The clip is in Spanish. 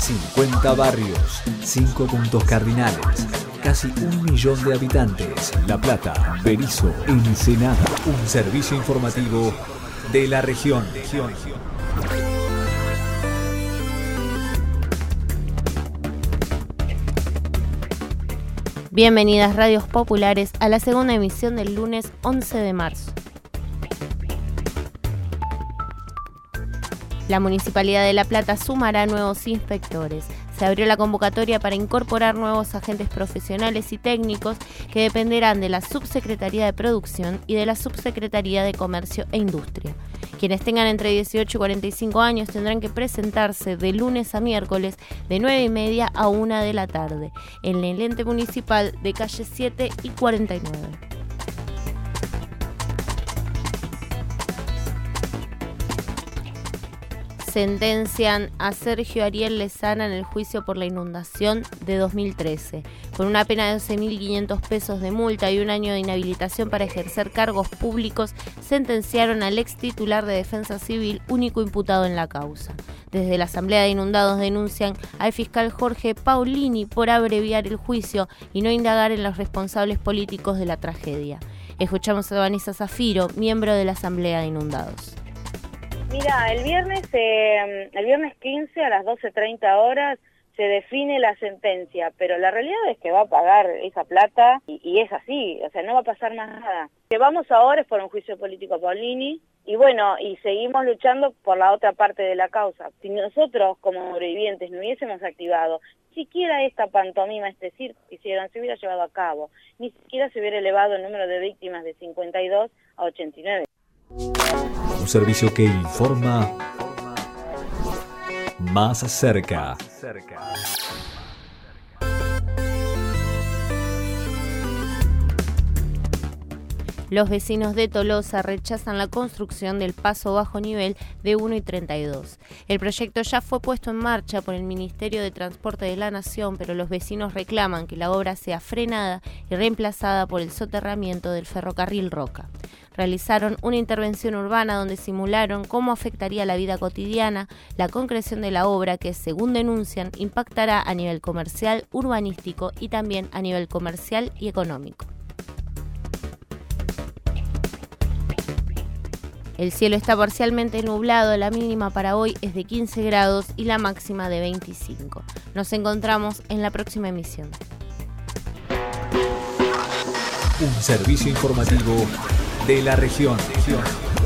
50 barrios, 5 puntos cardinales, casi 1 millón de habitantes. La Plata, Berisso, Ensenada. Un servicio informativo de la región. Bienvenidas Radios Populares a la segunda emisión del lunes 11 de marzo. La Municipalidad de La Plata sumará nuevos inspectores. Se abrió la convocatoria para incorporar nuevos agentes profesionales y técnicos que dependerán de la Subsecretaría de Producción y de la Subsecretaría de Comercio e Industria. Quienes tengan entre 18 y 45 años tendrán que presentarse de lunes a miércoles de 9:30 a 1 de la tarde en el ente municipal de calle 7 y 49. Sentencian a Sergio Ariel Lezana en el juicio por la inundación de 2013. Con una pena de 12.500 pesos de multa y un año de inhabilitación para ejercer cargos públicos, sentenciaron al ex titular de Defensa Civil, único imputado en la causa. Desde la Asamblea de Inundados denuncian al fiscal Jorge Paulini por abreviar el juicio y no indagar en los responsables políticos de la tragedia. Escuchamos a Vanessa Zafiro, miembro de la Asamblea de Inundados. Mira, el viernes 15 a las 12:30 horas se define la sentencia, pero la realidad es que va a pagar esa plata y es así, o sea, no va a pasar más nada. Lo que vamos ahora es por un juicio político a Paulini y bueno, y seguimos luchando por la otra parte de la causa. Si nosotros como sobrevivientes no hubiésemos activado siquiera esta pantomima, este circo que hicieron, se hubiera llevado a cabo, ni siquiera se hubiera elevado el número de víctimas de 52 a 89. Un servicio que informa más cerca. Los vecinos de Tolosa rechazan la construcción del paso bajo nivel de 1 y 32. El proyecto ya fue puesto en marcha por el Ministerio de Transporte de la Nación, pero los vecinos reclaman que la obra sea frenada y reemplazada por el soterramiento del ferrocarril Roca. Realizaron una intervención urbana donde simularon cómo afectaría la vida cotidiana la concreción de la obra que, según denuncian, impactará a nivel comercial, urbanístico y también a nivel comercial y económico. El cielo está parcialmente nublado, la mínima para hoy es de 15 grados y la máxima de 25. Nos encontramos en la próxima emisión. Un servicio informativo de la región.